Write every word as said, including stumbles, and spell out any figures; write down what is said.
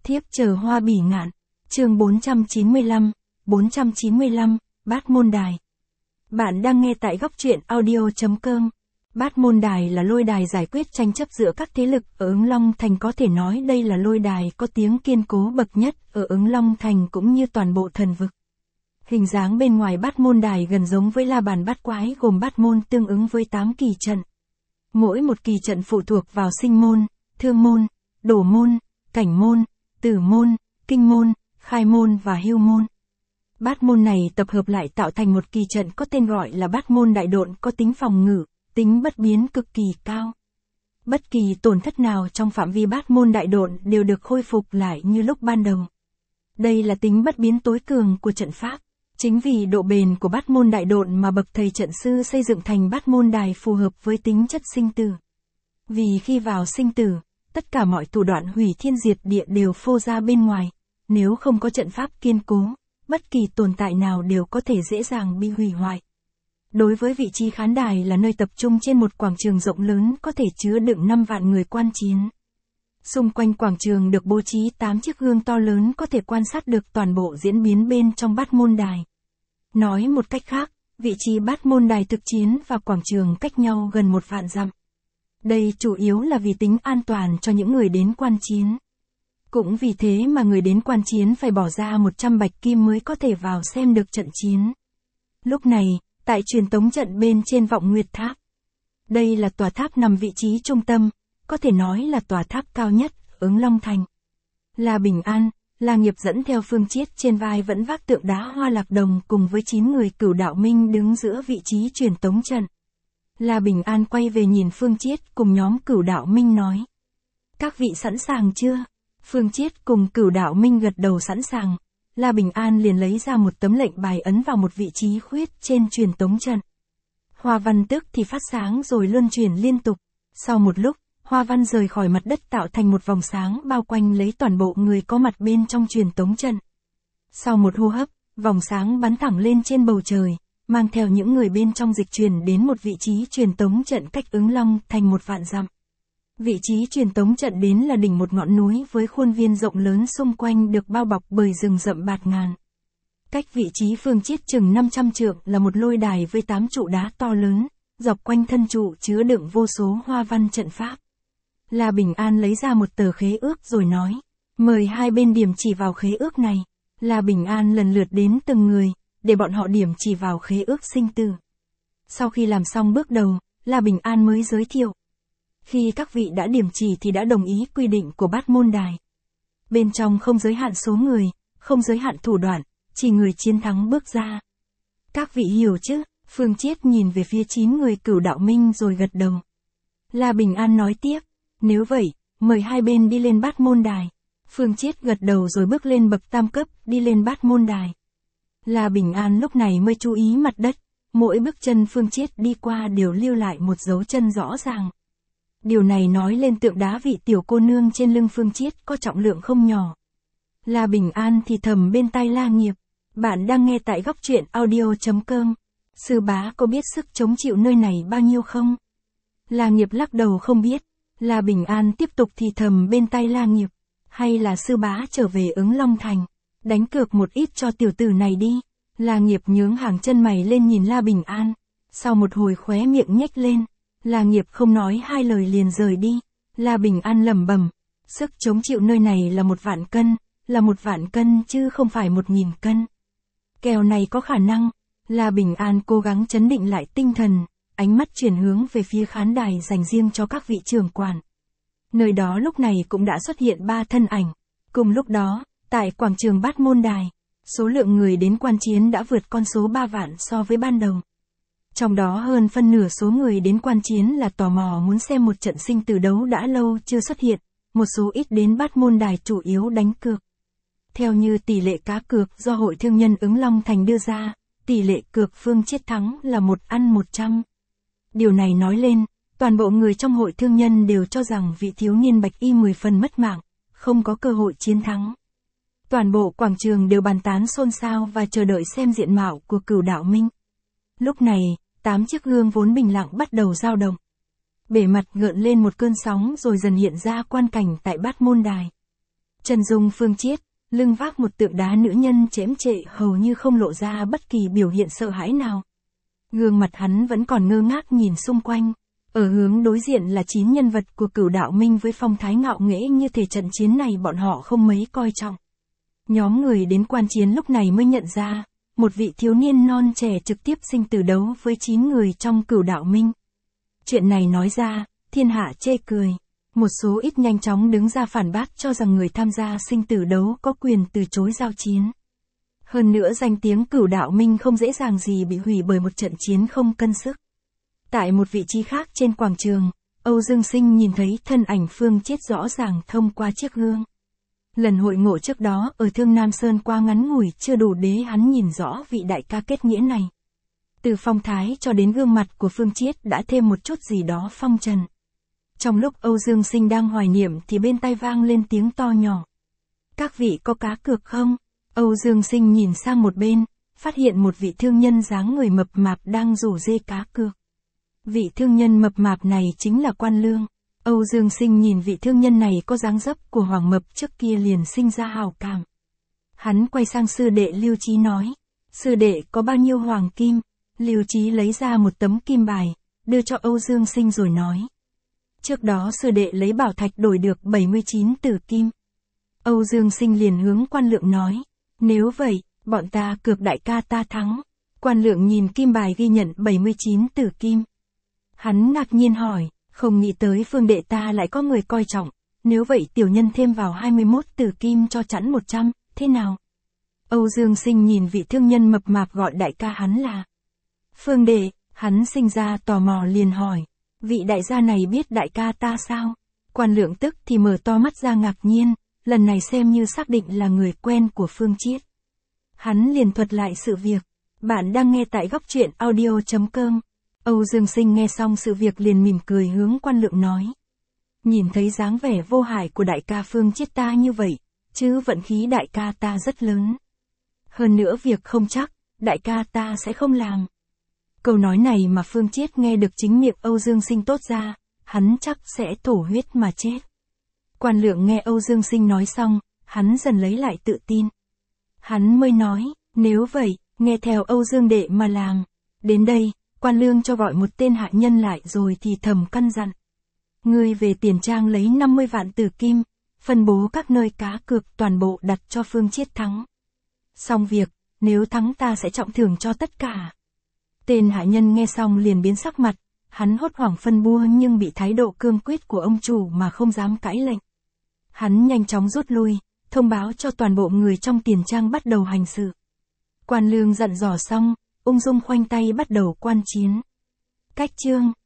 Thiếp chờ hoa bỉ ngạn, chương bốn trăm chín mươi lăm, bốn trăm chín mươi lăm, Bát Môn Đài. Bạn đang nghe tại góc truyện audio chấm com. Bát Môn Đài là lôi đài giải quyết tranh chấp giữa các thế lực ở Ứng Long Thành, có thể nói đây là lôi đài có tiếng kiên cố bậc nhất ở Ứng Long Thành cũng như toàn bộ thần vực. Hình dáng bên ngoài Bát Môn Đài gần giống với la bàn bát quái, gồm bát môn tương ứng với tám kỳ trận. Mỗi một kỳ trận phụ thuộc vào sinh môn, thương môn, đổ môn, cảnh môn, tử môn, kinh môn, khai môn và hưu môn. Bát môn này tập hợp lại tạo thành một kỳ trận có tên gọi là Bát Môn Đại Độn, có tính phòng ngự, tính bất biến cực kỳ cao. Bất kỳ tổn thất nào trong phạm vi Bát Môn Đại Độn đều được khôi phục lại như lúc ban đầu. Đây là tính bất biến tối cường của trận pháp. Chính vì độ bền của Bát Môn Đại Độn mà bậc thầy trận sư xây dựng thành Bát Môn Đài phù hợp với tính chất sinh tử. Vì khi vào sinh tử, tất cả mọi thủ đoạn hủy thiên diệt địa đều phô ra bên ngoài. Nếu không có trận pháp kiên cố, bất kỳ tồn tại nào đều có thể dễ dàng bị hủy hoại. Đối với vị trí khán đài là nơi tập trung trên một quảng trường rộng lớn có thể chứa đựng năm vạn người quan chiến. Xung quanh quảng trường được bố trí tám chiếc gương to lớn có thể quan sát được toàn bộ diễn biến bên trong Bát Môn Đài. Nói một cách khác, vị trí Bát Môn Đài thực chiến và quảng trường cách nhau gần một vạn dặm. Đây chủ yếu là vì tính an toàn cho những người đến quan chiến. Cũng vì thế mà người đến quan chiến phải bỏ ra một trăm bạch kim mới có thể vào xem được trận chiến. Lúc này, tại truyền tống trận bên trên Vọng Nguyệt Tháp. Đây là tòa tháp nằm vị trí trung tâm, có thể nói là tòa tháp cao nhất Ứng Long Thành. La Bình An, La Nghiệp dẫn theo Phương Chiết trên vai vẫn vác tượng đá Hoa Lạc Đồng cùng với chín người Cửu Đạo Minh đứng giữa vị trí truyền tống trận. La Bình An quay về nhìn Phương Chiết cùng nhóm Cửu Đạo Minh nói: "Các vị sẵn sàng chưa?" Phương Chiết cùng Cửu Đạo Minh gật đầu sẵn sàng. La Bình An liền lấy ra một tấm lệnh bài ấn vào một vị trí khuyết trên truyền tống trận. Hoa văn tức thì phát sáng rồi luân chuyển liên tục. Sau một lúc, hoa văn rời khỏi mặt đất tạo thành một vòng sáng bao quanh lấy toàn bộ người có mặt bên trong truyền tống trận. Sau một hô hấp, vòng sáng bắn thẳng lên trên bầu trời, mang theo những người bên trong dịch chuyển đến một vị trí truyền tống trận cách Ứng Long Thành một vạn dặm. Vị trí truyền tống trận đến là đỉnh một ngọn núi với khuôn viên rộng lớn, xung quanh được bao bọc bởi rừng rậm bạt ngàn. Cách vị trí Phương Chiết chừng năm trăm trượng là một lôi đài với tám trụ đá to lớn, dọc quanh thân trụ chứa đựng vô số hoa văn trận pháp. La Bình An lấy ra một tờ khế ước rồi nói: "Mời hai bên điểm chỉ vào khế ước này." La Bình An lần lượt đến từng người, để bọn họ điểm chỉ vào khế ước sinh tử. Sau khi làm xong bước đầu, La Bình An mới giới thiệu: "Khi các vị đã điểm chỉ thì đã đồng ý quy định của Bát Môn Đài. Bên trong không giới hạn số người, không giới hạn thủ đoạn, chỉ người chiến thắng bước ra. Các vị hiểu chứ?" Phương Chiết nhìn về phía chín người Cửu Đạo Minh rồi gật đầu. La Bình An nói tiếp: "Nếu vậy, mời hai bên đi lên Bát Môn Đài." Phương Chiết gật đầu rồi bước lên bậc tam cấp, đi lên Bát Môn Đài. La Bình An lúc này mới chú ý mặt đất, mỗi bước chân Phương Chiết đi qua đều lưu lại một dấu chân rõ ràng. Điều này nói lên tượng đá vị tiểu cô nương trên lưng Phương Chiết có trọng lượng không nhỏ. La Bình An thì thầm bên tai La Nghiệp: "Bạn đang nghe tại góc truyện audio chấm com. Sư bá có biết sức chống chịu nơi này bao nhiêu không?" La Nghiệp lắc đầu không biết. La Bình An tiếp tục thì thầm bên tai La Nghiệp: "Hay là sư bá trở về Ứng Long Thành, đánh cược một ít cho tiểu tử này đi." La Nghiệp nhướng hàng chân mày lên nhìn La Bình An. Sau một hồi khóe miệng nhếch lên, La Nghiệp không nói hai lời liền rời đi. La Bình An lẩm bẩm: "Sức chống chịu nơi này là một vạn cân, là một vạn cân chứ không phải một nghìn cân. Kèo này có khả năng." La Bình An cố gắng trấn định lại tinh thần, ánh mắt chuyển hướng về phía khán đài dành riêng cho các vị trưởng quản. Nơi đó lúc này cũng đã xuất hiện ba thân ảnh. Cùng lúc đó, tại quảng trường Bát Môn Đài, số lượng người đến quan chiến đã vượt con số ba vạn so với ban đầu. Trong đó hơn phân nửa số người đến quan chiến là tò mò muốn xem một trận sinh tử đấu đã lâu chưa xuất hiện, một số ít đến Bát Môn Đài chủ yếu đánh cược. Theo như tỷ lệ cá cược do Hội Thương nhân Ứng Long Thành đưa ra, tỷ lệ cược Phương Chiết thắng là một ăn một trăm. Điều này nói lên, toàn bộ người trong Hội Thương nhân đều cho rằng vị thiếu niên bạch y mười phần mất mạng, không có cơ hội chiến thắng. Toàn bộ quảng trường đều bàn tán xôn xao và chờ đợi xem diện mạo của Cửu Đạo Minh. Lúc này, tám chiếc gương vốn bình lặng bắt đầu dao động. Bề mặt gợn lên một cơn sóng rồi dần hiện ra quan cảnh tại Bát Môn Đài. Chân dung Phương Chiết, lưng vác một tượng đá nữ nhân chễm trệ hầu như không lộ ra bất kỳ biểu hiện sợ hãi nào. Gương mặt hắn vẫn còn ngơ ngác nhìn xung quanh. Ở hướng đối diện là chín nhân vật của Cửu Đạo Minh với phong thái ngạo nghễ như thể trận chiến này bọn họ không mấy coi trọng. Nhóm người đến quan chiến lúc này mới nhận ra, một vị thiếu niên non trẻ trực tiếp sinh tử đấu với chín người trong Cửu Đạo Minh. Chuyện này nói ra, thiên hạ chê cười. Một số ít nhanh chóng đứng ra phản bác cho rằng người tham gia sinh tử đấu có quyền từ chối giao chiến. Hơn nữa danh tiếng Cửu Đạo Minh không dễ dàng gì bị hủy bởi một trận chiến không cân sức. Tại một vị trí khác trên quảng trường, Âu Dương Sinh nhìn thấy thân ảnh Phương Chiết rõ ràng thông qua chiếc gương. Lần hội ngộ trước đó ở Thương Nam Sơn qua ngắn ngủi chưa đủ để hắn nhìn rõ vị đại ca kết nghĩa này. Từ phong thái cho đến gương mặt của Phương Chiết đã thêm một chút gì đó phong trần. Trong lúc Âu Dương Sinh đang hoài niệm thì bên tai vang lên tiếng to nhỏ. Các vị có cá cược không? Âu Dương Sinh nhìn sang một bên, phát hiện một vị thương nhân dáng người mập mạp đang rủ dê cá cược. Vị thương nhân mập mạp này chính là Quan Lương. Âu Dương Sinh nhìn vị thương nhân này có dáng dấp của Hoàng Mập trước kia liền sinh ra hảo cảm. Hắn quay sang sư đệ Lưu Chí nói, sư đệ có bao nhiêu hoàng kim? Lưu Chí lấy ra một tấm kim bài, đưa cho Âu Dương Sinh rồi nói. Trước đó sư đệ lấy bảo thạch đổi được bảy mươi chín tử kim. Âu Dương Sinh liền hướng Quan Lượng nói, nếu vậy, bọn ta cược đại ca ta thắng. Quan Lượng nhìn kim bài ghi nhận bảy mươi chín tử kim. Hắn ngạc nhiên hỏi, không nghĩ tới Phương đệ ta lại có người coi trọng, nếu vậy tiểu nhân thêm vào hai mươi mốt tử kim cho chẵn một trăm, thế nào? Âu Dương Sinh nhìn vị thương nhân mập mạp gọi đại ca hắn là Phương đệ, hắn sinh ra tò mò liền hỏi, vị đại gia này biết đại ca ta sao? Quan Lượng tức thì mở to mắt ra ngạc nhiên, lần này xem như xác định là người quen của Phương Chiết. Hắn liền thuật lại sự việc, bạn đang nghe tại góc truyện audio chấm com. Âu Dương Sinh nghe xong sự việc liền mỉm cười hướng Quan Lượng nói. Nhìn thấy dáng vẻ vô hại của đại ca Phương Chiết ta như vậy, chứ vận khí đại ca ta rất lớn. Hơn nữa việc không chắc, đại ca ta sẽ không làm. Câu nói này mà Phương Chiết nghe được chính miệng Âu Dương Sinh tốt ra, hắn chắc sẽ thổ huyết mà chết. Quan Lượng nghe Âu Dương Sinh nói xong, hắn dần lấy lại tự tin. Hắn mới nói, nếu vậy, nghe theo Âu Dương đệ mà làm. Đến đây, Quan Lương cho gọi một tên hạ nhân lại rồi thì thầm căn dặn. Ngươi về tiền trang lấy năm mươi vạn tử kim, phân bố các nơi cá cược toàn bộ đặt cho Phương Chiết thắng. Xong việc, nếu thắng ta sẽ trọng thưởng cho tất cả. Tên hạ nhân nghe xong liền biến sắc mặt, hắn hốt hoảng phân bua nhưng bị thái độ cương quyết của ông chủ mà không dám cãi lệnh. Hắn nhanh chóng rút lui, thông báo cho toàn bộ người trong tiền trang bắt đầu hành sự. Quan Lương dặn dò xong, ung dung khoanh tay bắt đầu quan chiến. Cách chương